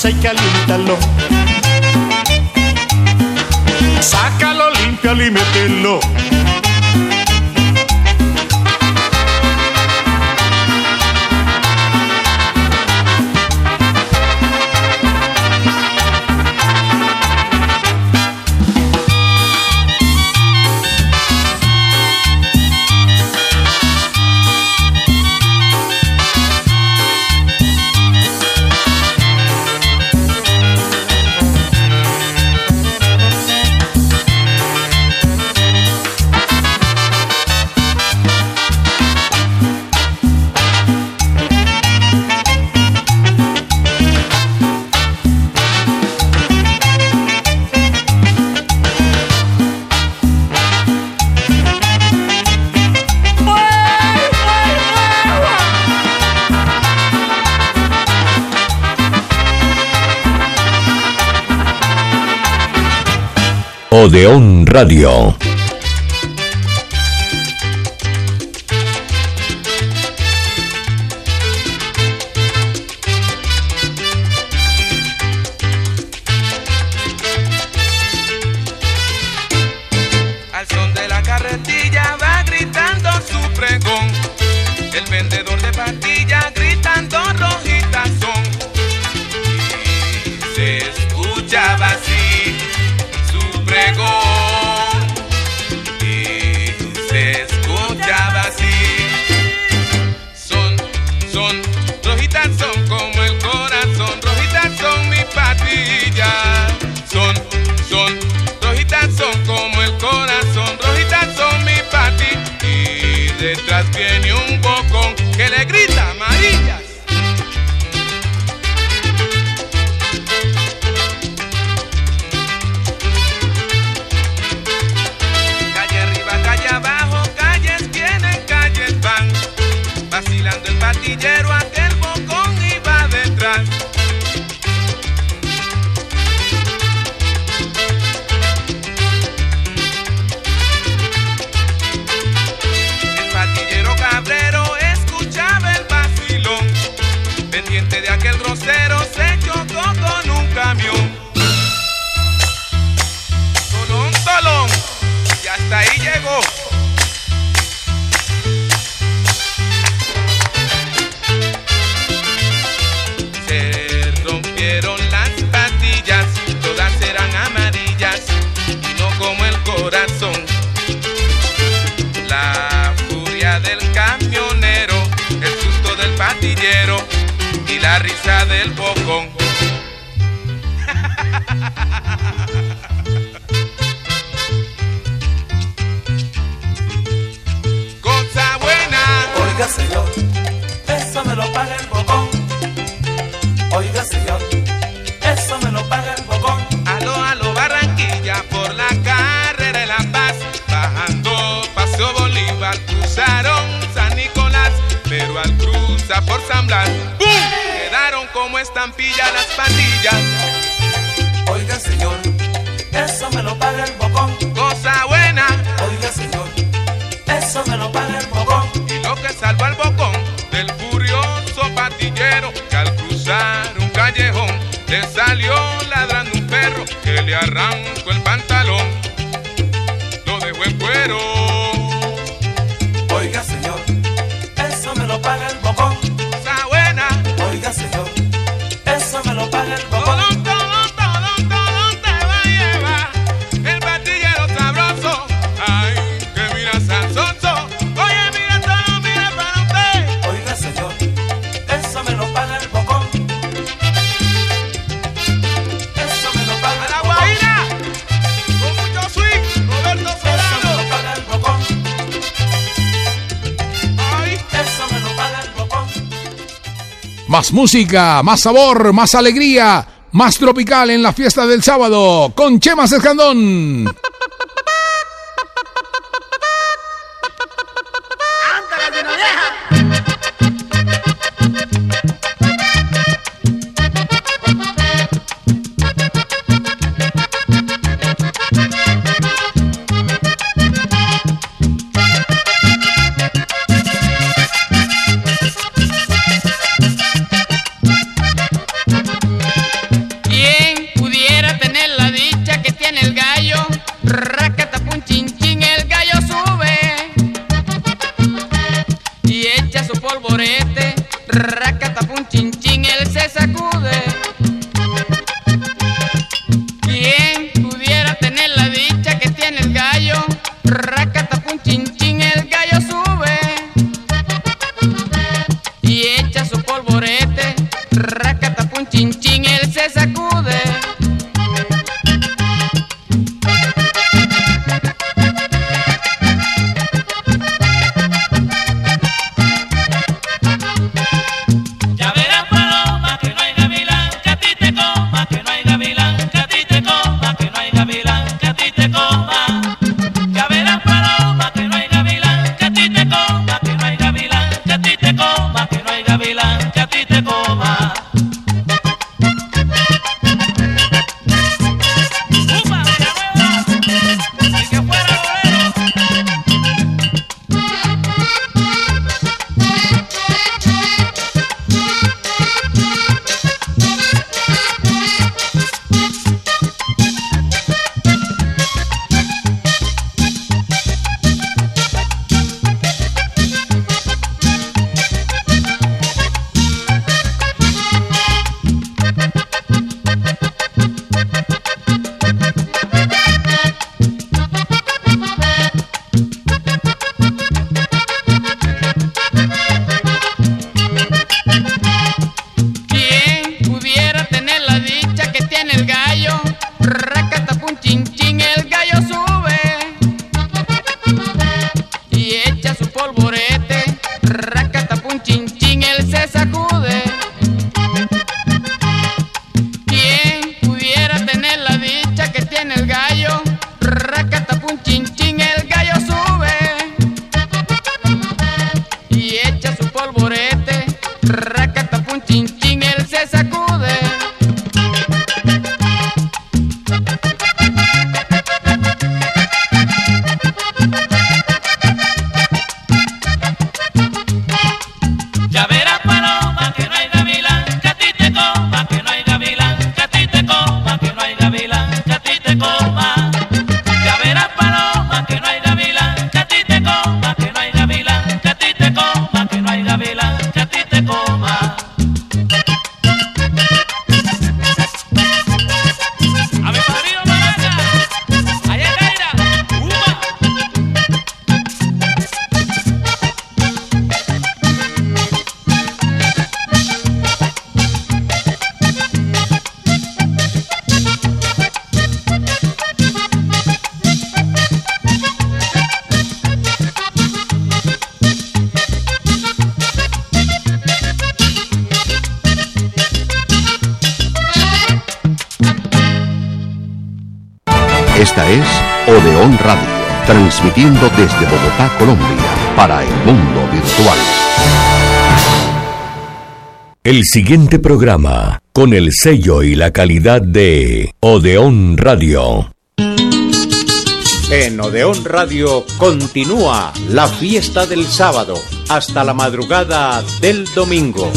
hay que alimentarlo. Sácalo, límpialo y mételo. Odeón Radio. Al son de la carretilla va gritando su pregón, el vendedor de pastillas gritando rojitas son, y se escuchaba así su pregón, y se escuchaba así. Son, rojitas son como el corazón, rojitas son mis pastillas. Son, rojitas son como el corazón, rojitas son mis pastillas. Y detrás viene un bocón que le grita amarillas. Vacilando el patillero, aquel bocón iba detrás. El patillero cabrero escuchaba el vacilón, pendiente de aquel grosero se chocó con un camión. Tolón, y hasta ahí llegó. Las pastillas, todas eran amarillas y no como el corazón. La furia del camionero, el susto del patillero y la risa del bocón. Cosa buena. Oiga señor, eso me lo paga el bocón. Oiga señor, eso me lo paga el bocón. Aló, Barranquilla, por la carrera de La Paz, bajando Paseo Bolívar, cruzaron San Nicolás, pero al cruzar por San Blas, ¡pum!, quedaron como estampillas las pandillas. Oiga señor, eso me lo paga el bocón. Cosa buena. Oiga señor, eso me lo paga el bocón. Y lo que salvó al bocón del furioso patillero, que al cruzar un callejón le salió ladrando un perro que le arrancó el pantalón, lo dejó en cuero. Oiga señor, eso me lo paga el bocón. Cosa buena. Oiga señor, eso me lo paga el bocón. Tolón te va a llevar el patillero sabroso. Ay, que mira Sansonso. Oye, mira todo, mira para usted. Oiga señor, eso me lo paga el bocón. Eso me lo paga el A la bocón. Guaira, con mucho swing, Roberto Eso me Solano. lo paga el bocón. Ay, Eso me lo paga el bocón. Más música, más sabor, más alegría, más tropical en la fiesta del sábado con Chema Escandón. Esta es Odeón Radio, transmitiendo desde Bogotá, Colombia, para el mundo virtual. El siguiente programa, con el sello y la calidad de Odeón Radio. En Odeón Radio continúa la fiesta del sábado hasta la madrugada del domingo.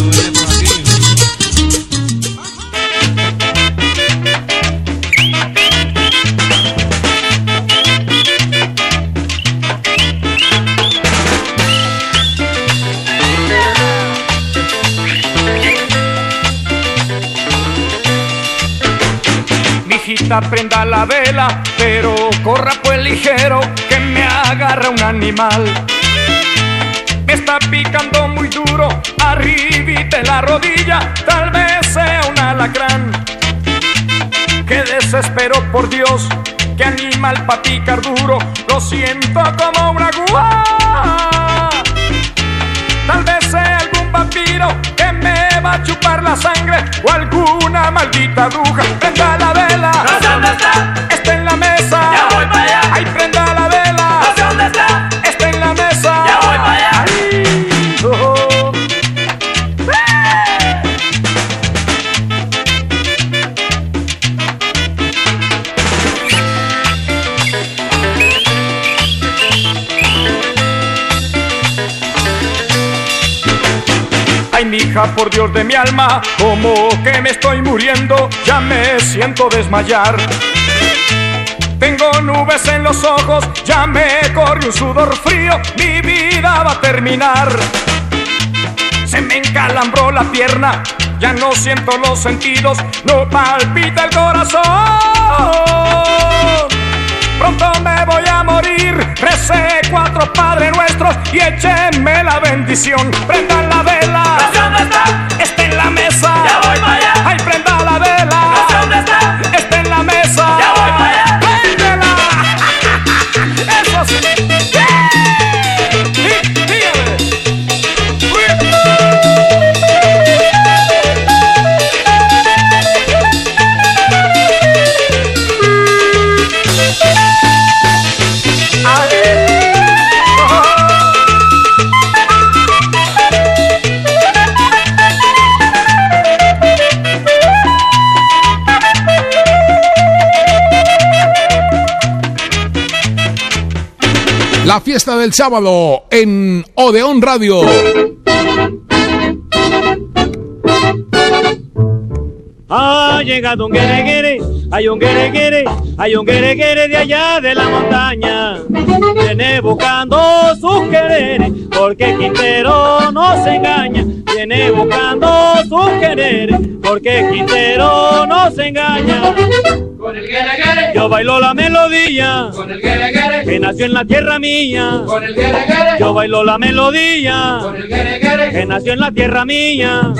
Mijita, prenda la vela, pero corra pues ligero, que me agarra un animal. Me está picando muy duro, arribita en la rodilla, tal vez sea un alacrán. Qué desespero, por Dios, qué animal pa' picar duro, lo siento como una aguja. Tal vez sea algún vampiro que me va a chupar la sangre, o alguna maldita bruja. Prenda la vela, no sé dónde está, está en la mesa, ya voy para allá. Ay, prenda la vela, No sé dónde está, está en la mesa, ya voy para allá. Ay, oh. Ay, mija, por Dios de mi alma, como que me estoy muriendo, ya me siento desmayar. Tengo nubes en los ojos, ya me corre un sudor frío, mi vida va a terminar. Se me encalambró la pierna, ya no siento los sentidos, no palpita el corazón. Pronto me voy a morir, recé 4 Padres Nuestros y échenme la bendición. Prendan la vela, no sé dónde está, está en la mesa, ya voy para allá. Ay, prenda la vela, No sé dónde está, está en la mesa, ya voy para allá. ¡Préndela! ¡Eso sí! ¡Sí! ¡Dígame! La fiesta del sábado en Odeón Radio. Ha llegado un guere, hay un guere, hay un guere de allá de la montaña. Viene buscando sus quereres, porque Quintero no se engaña. Viene buscando sus quereres, porque Quintero no se engaña. Con el guere, Yo bailo la melodía, con el guere, que nació en la tierra mía. con el guere, Yo bailo la melodía, con el guere, que nació en la tierra mía.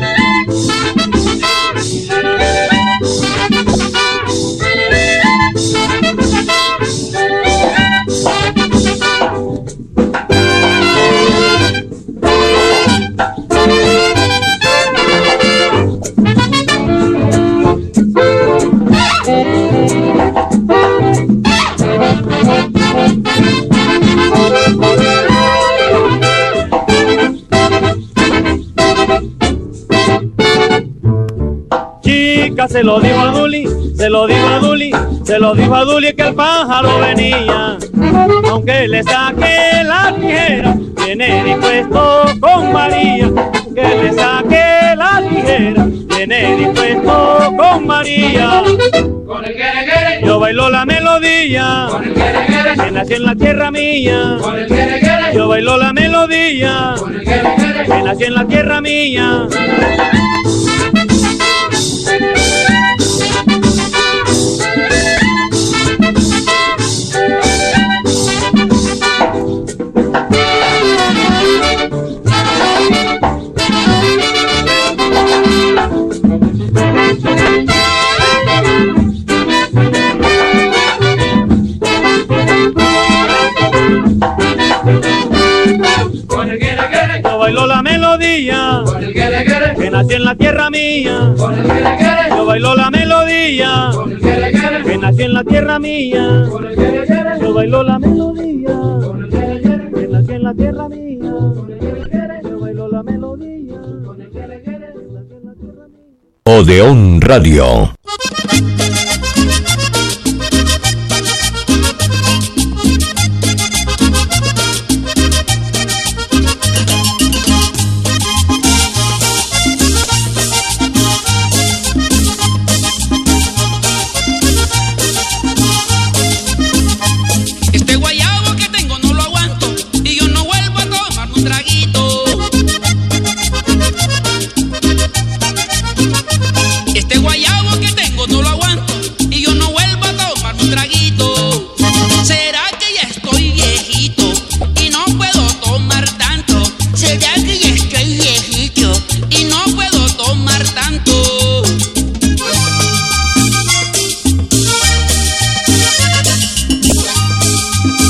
Chica, se lo dijo a Duli, se lo dijo a Duli, se lo dijo a Duli que el pájaro venía. Aunque le saque la tijera, viene dispuesto con María. Aunque le saque la tijera, viene dispuesto con María. con el guere, Yo bailo la melodía, con el guere, que nació en la tierra mía. con el guere, Yo bailo la melodía, con el guere, que nació en la tierra mía. con el guere, Yo bailo la melodía, con el guere, que nació en la tierra mía. con el guere, Yo bailo la melodía, con el guere, que nació en la la tierra mía, yo bailo la melodía. Aquí en la tierra mía, yo bailo la melodía. Odeón Radio.